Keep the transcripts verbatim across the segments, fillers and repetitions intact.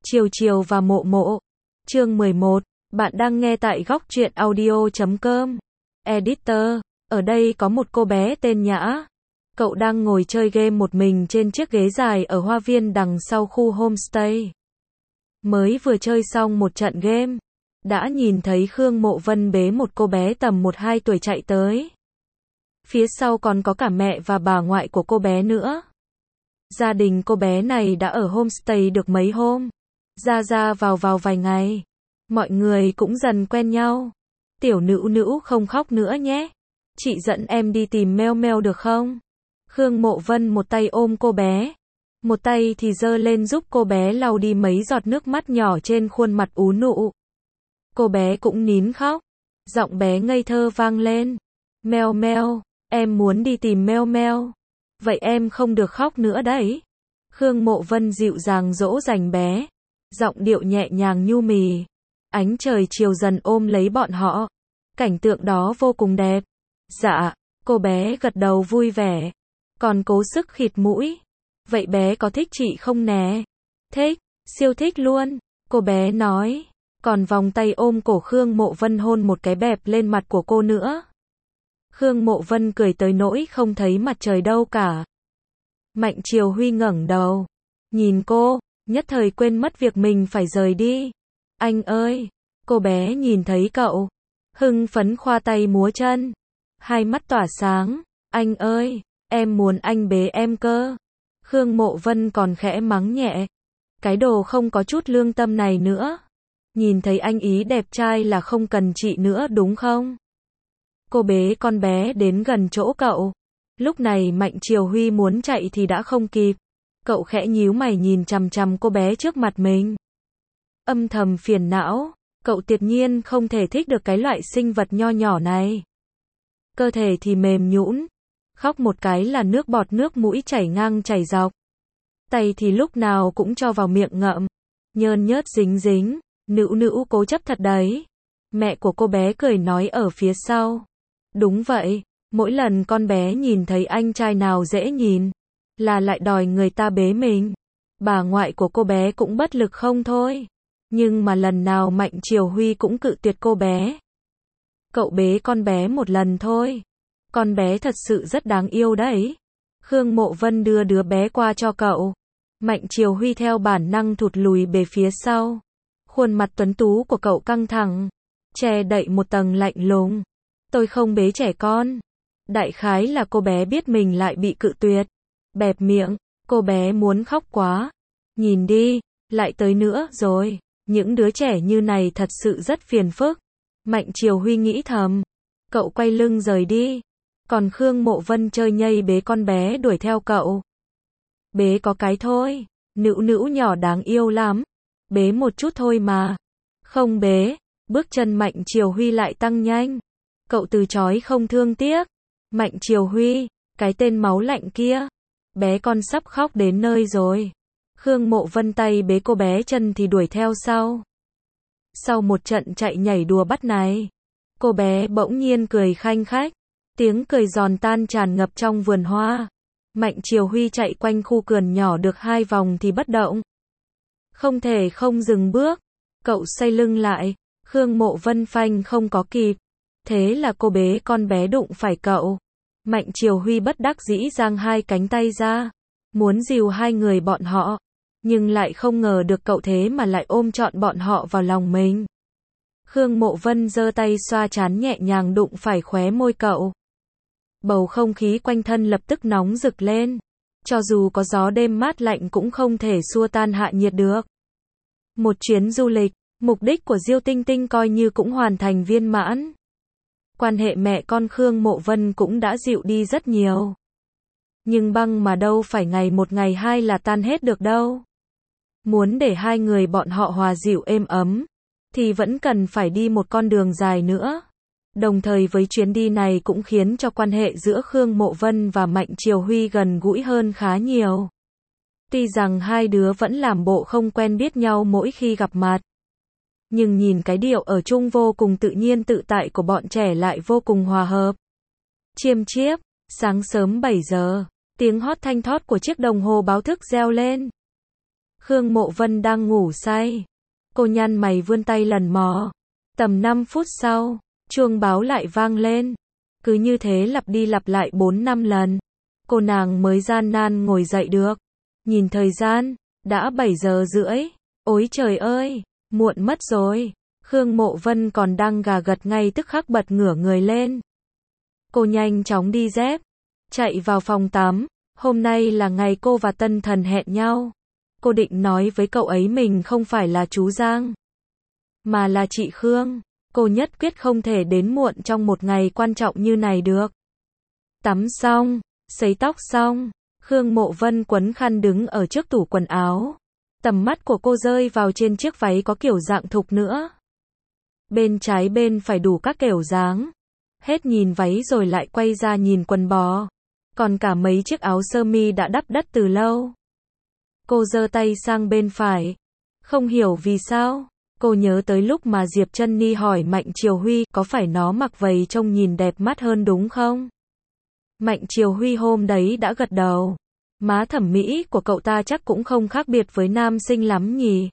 Chiều chiều và mộ mộ. Chương mười một. Bạn đang nghe tại góc truyện audio chấm com. Editor. Ở đây có một cô bé tên Nhã. Cậu đang ngồi chơi game một mình trên chiếc ghế dài ở hoa viên đằng sau khu homestay. Mới vừa chơi xong một trận game, đã nhìn thấy Khương Mộ Vân bế một cô bé tầm một hai tuổi chạy tới. Phía sau còn có cả mẹ và bà ngoại của cô bé nữa. Gia đình cô bé này đã ở homestay được mấy hôm, ra ra vào vào vài ngày. Mọi người cũng dần quen nhau. Tiểu Nữu Nữu không khóc nữa nhé. Chị dẫn em đi tìm Meo Meo được không? Khương Mộ Vân một tay ôm cô bé, một tay thì giơ lên giúp cô bé lau đi mấy giọt nước mắt nhỏ trên khuôn mặt ú nụ. Cô bé cũng nín khóc. Giọng bé ngây thơ vang lên. Meo Meo, em muốn đi tìm Meo Meo. Vậy em không được khóc nữa đấy. Khương Mộ Vân dịu dàng dỗ dành bé. Giọng điệu nhẹ nhàng nhu mì. Ánh trời chiều dần ôm lấy bọn họ. Cảnh tượng đó vô cùng đẹp. Dạ, cô bé gật đầu vui vẻ. Còn cố sức khịt mũi. Vậy bé có thích chị không nè? Thích, siêu thích luôn. Cô bé nói. Còn vòng tay ôm cổ Khương Mộ Vân hôn một cái bẹp lên mặt của cô nữa. Khương Mộ Vân cười tới nỗi không thấy mặt trời đâu cả. Mạnh Triều Huy ngẩng đầu, nhìn cô, nhất thời quên mất việc mình phải rời đi. Anh ơi, cô bé nhìn thấy cậu, hưng phấn khoa tay múa chân, hai mắt tỏa sáng. Anh ơi, em muốn anh bế em cơ. Khương Mộ Vân còn khẽ mắng nhẹ. Cái đồ không có chút lương tâm này nữa. Nhìn thấy anh ý đẹp trai là không cần chị nữa đúng không? Cô bế con bé đến gần chỗ cậu. Lúc này Mạnh Triều Huy muốn chạy thì đã không kịp. Cậu khẽ nhíu mày nhìn chằm chằm cô bé trước mặt mình. Âm thầm phiền não, cậu tuyệt nhiên không thể thích được cái loại sinh vật nho nhỏ này. Cơ thể thì mềm nhũn, khóc một cái là nước bọt nước mũi chảy ngang chảy dọc. Tay thì lúc nào cũng cho vào miệng ngậm, nhơn nhớt dính dính. Nữu Nữu cố chấp thật đấy. Mẹ của cô bé cười nói ở phía sau. Đúng vậy, mỗi lần con bé nhìn thấy anh trai nào dễ nhìn, là lại đòi người ta bế mình. Bà ngoại của cô bé cũng bất lực không thôi. Nhưng mà lần nào Mạnh Triều Huy cũng cự tuyệt cô bé. Cậu bế con bé một lần thôi. Con bé thật sự rất đáng yêu đấy. Khương Mộ Vân đưa đứa bé qua cho cậu. Mạnh Triều Huy theo bản năng thụt lùi về phía sau. Khuôn mặt tuấn tú của cậu căng thẳng, che đậy một tầng lạnh lùng. Tôi không bế trẻ con. Đại khái là cô bé biết mình lại bị cự tuyệt. Bẹp miệng, cô bé muốn khóc quá. Nhìn đi, lại tới nữa rồi. Những đứa trẻ như này thật sự rất phiền phức. Mạnh Triều Huy nghĩ thầm. Cậu quay lưng rời đi. Còn Khương Mộ Vân chơi nhây bế con bé đuổi theo cậu. Bế có cái thôi. Nữu Nữu nhỏ đáng yêu lắm. Bế một chút thôi mà. Không bế. Bước chân Mạnh Triều Huy lại tăng nhanh. Cậu từ chối không thương tiếc. Mạnh Triều Huy, cái tên máu lạnh kia. Bé con sắp khóc đến nơi rồi. Khương Mộ Vân tay bế cô bé chân thì đuổi theo sau. Sau một trận chạy nhảy đùa bắt này, cô bé bỗng nhiên cười khanh khách. Tiếng cười giòn tan tràn ngập trong vườn hoa. Mạnh Triều Huy chạy quanh khu vườn nhỏ được hai vòng thì bất động. Không thể không dừng bước. Cậu xoay lưng lại. Khương Mộ Vân phanh không có kịp. Thế là cô bế con bé đụng phải cậu. Mạnh Triều Huy bất đắc dĩ giang hai cánh tay ra. Muốn dìu hai người bọn họ. Nhưng lại không ngờ được cậu thế mà lại ôm trọn bọn họ vào lòng mình. Khương Mộ Vân giơ tay xoa trán nhẹ nhàng đụng phải khóe môi cậu. Bầu không khí quanh thân lập tức nóng rực lên. Cho dù có gió đêm mát lạnh cũng không thể xua tan hạ nhiệt được. Một chuyến du lịch, mục đích của Diêu Tinh Tinh coi như cũng hoàn thành viên mãn. Quan hệ mẹ con Khương Mộ Vân cũng đã dịu đi rất nhiều. Nhưng băng mà đâu phải ngày một ngày hai là tan hết được đâu. Muốn để hai người bọn họ hòa dịu êm ấm, thì vẫn cần phải đi một con đường dài nữa. Đồng thời với chuyến đi này cũng khiến cho quan hệ giữa Khương Mộ Vân và Mạnh Triều Huy gần gũi hơn khá nhiều. Tuy rằng hai đứa vẫn làm bộ không quen biết nhau mỗi khi gặp mặt. Nhưng nhìn cái điệu ở chung vô cùng tự nhiên tự tại của bọn trẻ lại vô cùng hòa hợp. Chiêm chiếp, sáng sớm bảy giờ, tiếng hót thanh thót của chiếc đồng hồ báo thức reo lên. Khương Mộ Vân đang ngủ say. Cô nhăn mày vươn tay lần mò. Tầm năm phút sau, chuông báo lại vang lên. Cứ như thế lặp đi lặp lại bốn năm lần. Cô nàng mới gian nan ngồi dậy được. Nhìn thời gian, đã bảy giờ rưỡi. Ôi trời ơi, muộn mất rồi. Khương Mộ Vân còn đang gà gật ngay tức khắc bật ngửa người lên. Cô nhanh chóng đi dép, chạy vào phòng tắm. Hôm nay là ngày cô và Tân Thần hẹn nhau. Cô định nói với cậu ấy mình không phải là chú Giang, mà là chị Khương. Cô nhất quyết không thể đến muộn trong một ngày quan trọng như này được. Tắm xong, sấy tóc xong, Khương Mộ Vân quấn khăn đứng ở trước tủ quần áo. Tầm mắt của cô rơi vào trên chiếc váy có kiểu dạng thục nữa. Bên trái bên phải đủ các kiểu dáng. Hết nhìn váy rồi lại quay ra nhìn quần bò. Còn cả mấy chiếc áo sơ mi đã đắp đất từ lâu. Cô giơ tay sang bên phải. Không hiểu vì sao, cô nhớ tới lúc mà Diệp Trân Ni hỏi Mạnh Triều Huy có phải nó mặc vầy trông nhìn đẹp mắt hơn đúng không? Mạnh Triều Huy hôm đấy đã gật đầu. Má thẩm mỹ của cậu ta chắc cũng không khác biệt với nam sinh lắm nhỉ.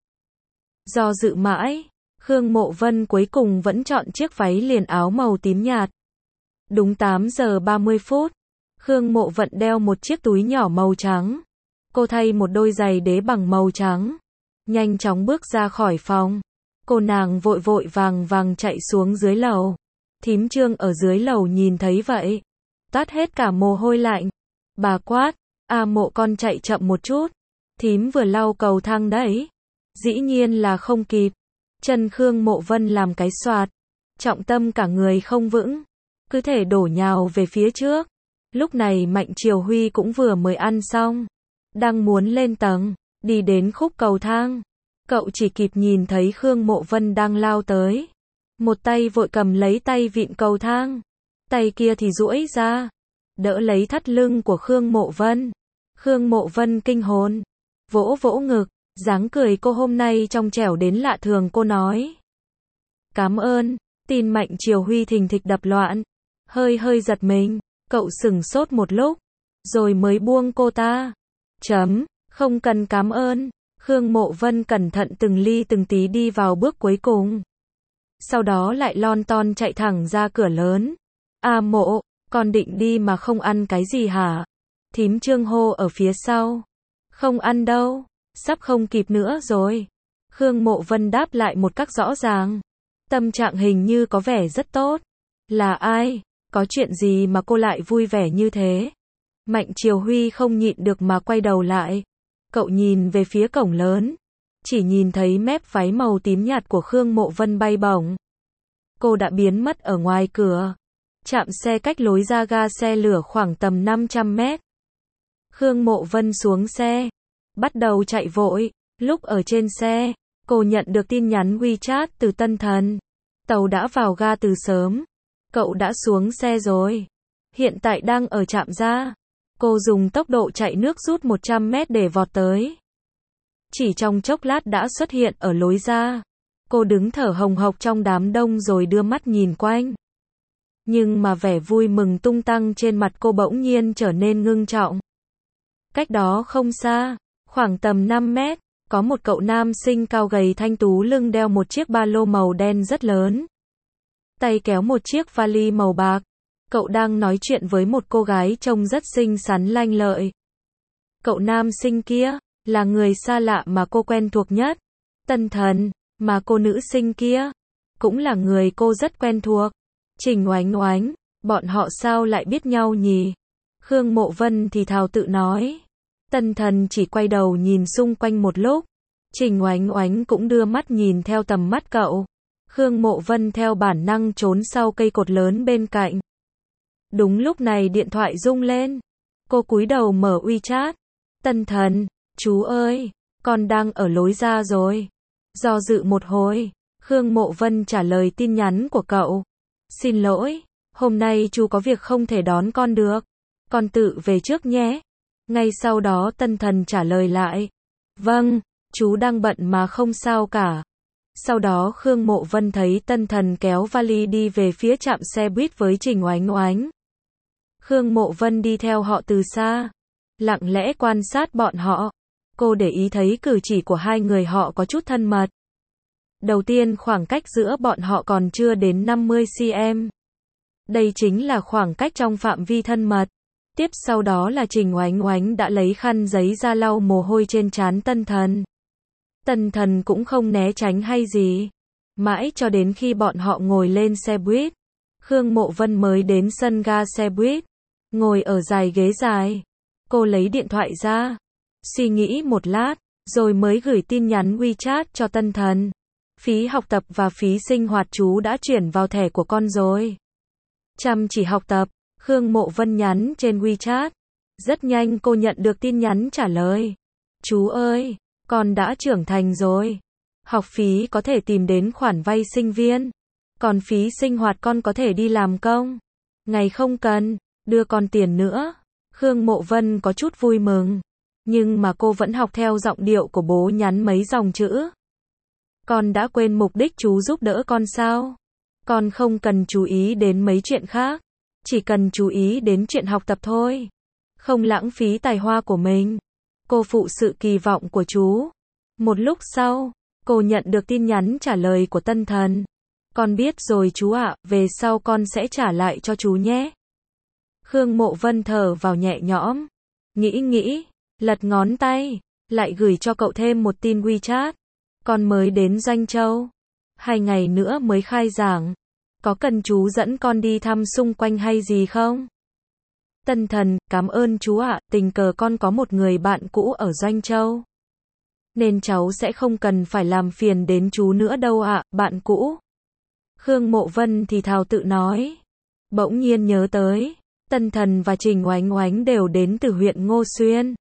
Do dự mãi, Khương Mộ Vân cuối cùng vẫn chọn chiếc váy liền áo màu tím nhạt. Đúng tám giờ ba mươi phút, Khương Mộ Vân đeo một chiếc túi nhỏ màu trắng. Cô thay một đôi giày đế bằng màu trắng. Nhanh chóng bước ra khỏi phòng. Cô nàng vội vội vàng vàng chạy xuống dưới lầu. Thím Trương ở dưới lầu nhìn thấy vậy. Toát hết cả mồ hôi lạnh. Bà quát, A Mộ con chạy chậm một chút. Thím vừa lau cầu thang đấy. Dĩ nhiên là không kịp. Chân Khương Mộ Vân làm cái xoạt. Trọng tâm cả người không vững. Cứ thể đổ nhào về phía trước. Lúc này Mạnh Triều Huy cũng vừa mới ăn xong. Đang muốn lên tầng. Đi đến khúc cầu thang. Cậu chỉ kịp nhìn thấy Khương Mộ Vân đang lao tới. Một tay vội cầm lấy tay vịn cầu thang. Tay kia thì duỗi ra. Đỡ lấy thắt lưng của Khương Mộ Vân. Khương Mộ Vân kinh hồn. Vỗ vỗ ngực. Dáng cười cô hôm nay trong trẻo đến lạ thường cô nói. Cảm ơn. Tin Mạnh Triều Huy thình thịch đập loạn. Hơi hơi giật mình. Cậu sửng sốt một lúc. Rồi mới buông cô ta. Chấm. Không cần cảm ơn. Khương Mộ Vân cẩn thận từng ly từng tí đi vào bước cuối cùng. Sau đó lại lon ton chạy thẳng ra cửa lớn. A Mộ, con định đi mà không ăn cái gì hả? Thím Trương hô ở phía sau. Không ăn đâu, sắp không kịp nữa rồi. Khương Mộ Vân đáp lại một cách rõ ràng. Tâm trạng hình như có vẻ rất tốt. Là ai? Có chuyện gì mà cô lại vui vẻ như thế? Mạnh Triều Huy không nhịn được mà quay đầu lại. Cậu nhìn về phía cổng lớn. Chỉ nhìn thấy mép váy màu tím nhạt của Khương Mộ Vân bay bổng. Cô đã biến mất ở ngoài cửa. Trạm xe cách lối ra ga xe lửa khoảng tầm năm trăm mét. Khương Mộ Vân xuống xe. Bắt đầu chạy vội. Lúc ở trên xe, cô nhận được tin nhắn WeChat từ Tân Thần. Tàu đã vào ga từ sớm. Cậu đã xuống xe rồi. Hiện tại đang ở trạm ga. Cô dùng tốc độ chạy nước rút một trăm mét để vọt tới. Chỉ trong chốc lát đã xuất hiện ở lối ra. Cô đứng thở hồng hộc trong đám đông rồi đưa mắt nhìn quanh. Nhưng mà vẻ vui mừng tung tăng trên mặt cô bỗng nhiên trở nên ngưng trọng. Cách đó không xa, khoảng tầm năm mét, có một cậu nam sinh cao gầy thanh tú lưng đeo một chiếc ba lô màu đen rất lớn. Tay kéo một chiếc vali màu bạc. Cậu đang nói chuyện với một cô gái trông rất xinh xắn lanh lợi. Cậu nam sinh kia, là người xa lạ mà cô quen thuộc nhất. Tân Thần, mà cô nữ sinh kia, cũng là người cô rất quen thuộc. Trình Oánh Oánh, bọn họ sao lại biết nhau nhỉ? Khương Mộ Vân thì thào tự nói. Tân Thần chỉ quay đầu nhìn xung quanh một lúc. Trình Oánh Oánh cũng đưa mắt nhìn theo tầm mắt cậu. Khương Mộ Vân theo bản năng trốn sau cây cột lớn bên cạnh. Đúng lúc này điện thoại rung lên. Cô cúi đầu mở WeChat. Tân Thần, chú ơi, con đang ở lối ra rồi. Do dự một hồi, Khương Mộ Vân trả lời tin nhắn của cậu. Xin lỗi, hôm nay chú có việc không thể đón con được. Con tự về trước nhé. Ngay sau đó Tân Thần trả lời lại. Vâng, chú đang bận mà không sao cả. Sau đó Khương Mộ Vân thấy Tân Thần kéo vali đi về phía trạm xe buýt với Trình Oánh Oánh. Khương Mộ Vân đi theo họ từ xa, lặng lẽ quan sát bọn họ. Cô cô để ý thấy cử chỉ của hai người họ có chút thân mật. Đầu tiên khoảng cách giữa bọn họ còn chưa đến năm mươi xăng-ti-mét. Đây chính là khoảng cách trong phạm vi thân mật. Tiếp sau đó là Trình Oánh Oánh đã lấy khăn giấy ra lau mồ hôi trên trán Tân Thần. Tân Thần cũng không né tránh hay gì. Mãi cho đến khi bọn họ ngồi lên xe buýt, Khương Mộ Vân mới đến sân ga xe buýt, ngồi ở dài ghế dài. Cô lấy điện thoại ra, suy nghĩ một lát, rồi mới gửi tin nhắn WeChat cho Tân Thần. Phí học tập và phí sinh hoạt chú đã chuyển vào thẻ của con rồi. Chăm chỉ học tập, Khương Mộ Vân nhắn trên WeChat. Rất nhanh cô nhận được tin nhắn trả lời. Chú ơi, con đã trưởng thành rồi. Học phí có thể tìm đến khoản vay sinh viên. Còn phí sinh hoạt con có thể đi làm công. Ngày không cần, đưa con tiền nữa. Khương Mộ Vân có chút vui mừng. Nhưng mà cô vẫn học theo giọng điệu của bố nhắn mấy dòng chữ. Con đã quên mục đích chú giúp đỡ con sao? Con không cần chú ý đến mấy chuyện khác. Chỉ cần chú ý đến chuyện học tập thôi. Không lãng phí tài hoa của mình. Cô phụ sự kỳ vọng của chú. Một lúc sau, cô nhận được tin nhắn trả lời của Tân Thần. Con biết rồi chú ạ, về sau con sẽ trả lại cho chú nhé. Khương Mộ Vân thở vào nhẹ nhõm. Nghĩ nghĩ, lật ngón tay, lại gửi cho cậu thêm một tin WeChat. Con mới đến Doanh Châu. Hai ngày nữa mới khai giảng. Có cần chú dẫn con đi thăm xung quanh hay gì không? Tân Thần, cảm ơn chú ạ, tình cờ con có một người bạn cũ ở Doanh Châu. Nên cháu sẽ không cần phải làm phiền đến chú nữa đâu ạ, bạn cũ. Khương Mộ Vân thì thào tự nói. Bỗng nhiên nhớ tới, Tân Thần và Trình Oánh Oánh đều đến từ huyện Ngô Xuyên.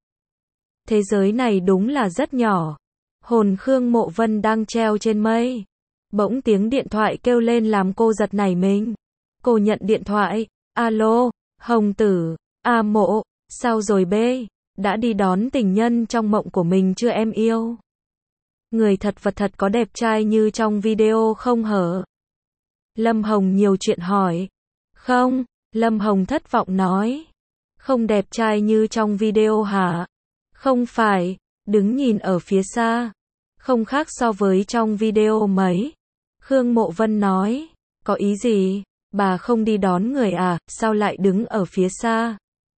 Thế giới này đúng là rất nhỏ. Hồn Khương Mộ Vân đang treo trên mây. Bỗng tiếng điện thoại kêu lên làm cô giật nảy mình. Cô nhận điện thoại. Alo, Hồng Tử, A Mộ, sao rồi bê? Đã đi đón tình nhân trong mộng của mình chưa em yêu? Người thật vật thật có đẹp trai như trong video không hở? Lâm Hồng nhiều chuyện hỏi. Không, Lâm Hồng thất vọng nói. Không đẹp trai như trong video hả? Không phải, đứng nhìn ở phía xa. Không khác so với trong video mấy. Khương Mộ Vân nói. Có ý gì? Bà không đi đón người à, sao lại đứng ở phía xa?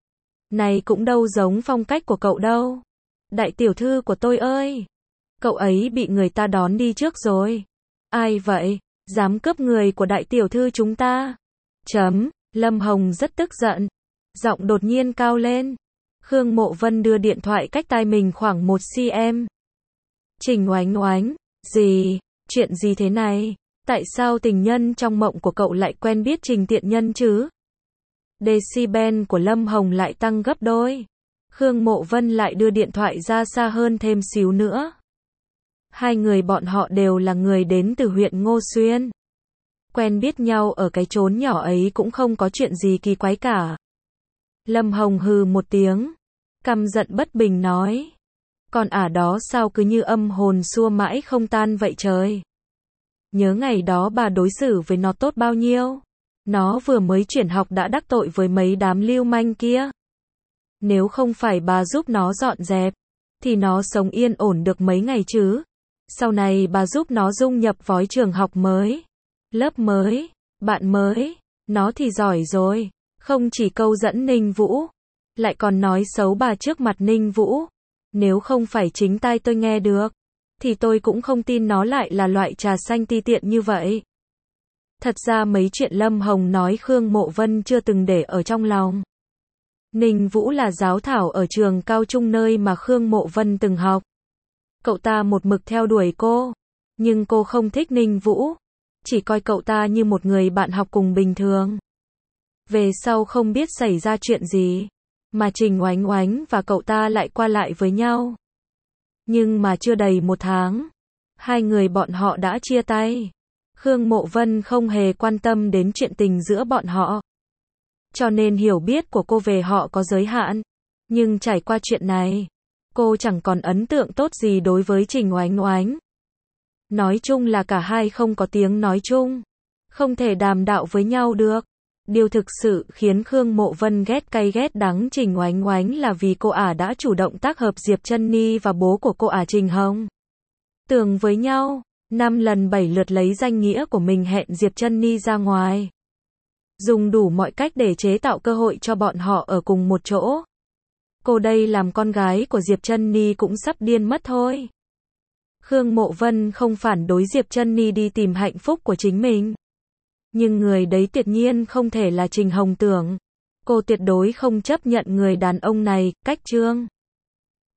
Này cũng đâu giống phong cách của cậu đâu. Đại tiểu thư của tôi ơi! Cậu ấy bị người ta đón đi trước rồi. Ai vậy? Dám cướp người của đại tiểu thư chúng ta? Chấm, Lâm Hồng rất tức giận. Giọng đột nhiên cao lên. Khương Mộ Vân đưa điện thoại cách tai mình khoảng một xăng-ti-mét. Trình Oánh Oánh, gì? Chuyện gì thế này? Tại sao tình nhân trong mộng của cậu lại quen biết Trình Tiện Nhân chứ? Decibel của Lâm Hồng lại tăng gấp đôi. Khương Mộ Vân lại đưa điện thoại ra xa hơn thêm xíu nữa. Hai người bọn họ đều là người đến từ huyện Ngô Xuyên. Quen biết nhau ở cái chốn nhỏ ấy cũng không có chuyện gì kỳ quái cả. Lâm Hồng hừ một tiếng. Căm giận bất bình nói. Còn ả đó sao cứ như âm hồn xua mãi không tan vậy trời? Nhớ ngày đó bà đối xử với nó tốt bao nhiêu? Nó vừa mới chuyển học đã đắc tội với mấy đám lưu manh kia. Nếu không phải bà giúp nó dọn dẹp, thì nó sống yên ổn được mấy ngày chứ. Sau này bà giúp nó dung nhập vói trường học mới, lớp mới, bạn mới. Nó thì giỏi rồi. Không chỉ câu dẫn Ninh Vũ, lại còn nói xấu bà trước mặt Ninh Vũ. Nếu không phải chính tai tôi nghe được, thì tôi cũng không tin nó lại là loại trà xanh ti tiện như vậy. Thật ra mấy chuyện Lâm Hồng nói Khương Mộ Vân chưa từng để ở trong lòng. Ninh Vũ là giáo thảo ở trường cao trung nơi mà Khương Mộ Vân từng học. Cậu ta một mực theo đuổi cô, nhưng cô không thích Ninh Vũ, chỉ coi cậu ta như một người bạn học cùng bình thường. Về sau không biết xảy ra chuyện gì, mà Trình Oánh Oánh và cậu ta lại qua lại với nhau. Nhưng mà chưa đầy một tháng, hai người bọn họ đã chia tay. Khương Mộ Vân không hề quan tâm đến chuyện tình giữa bọn họ. Cho nên hiểu biết của cô về họ có giới hạn. Nhưng trải qua chuyện này, cô chẳng còn ấn tượng tốt gì đối với Trình Oánh Oánh. Nói chung là cả hai không có tiếng nói chung, không thể đàm đạo với nhau được. Điều thực sự khiến Khương Mộ Vân ghét cay ghét đắng Trình Oánh Oánh là vì cô ả đã chủ động tác hợp Diệp Chân Ni và bố của cô ả Trình Hồng Tường với nhau, năm lần bảy lượt lấy danh nghĩa của mình hẹn Diệp Chân Ni ra ngoài. Dùng đủ mọi cách để chế tạo cơ hội cho bọn họ ở cùng một chỗ. Cô đây làm con gái của Diệp Chân Ni cũng sắp điên mất thôi. Khương Mộ Vân không phản đối Diệp Chân Ni đi tìm hạnh phúc của chính mình. Nhưng người đấy tuyệt nhiên không thể là Trình Hồng Tưởng. Cô tuyệt đối không chấp nhận người đàn ông này, cách trương.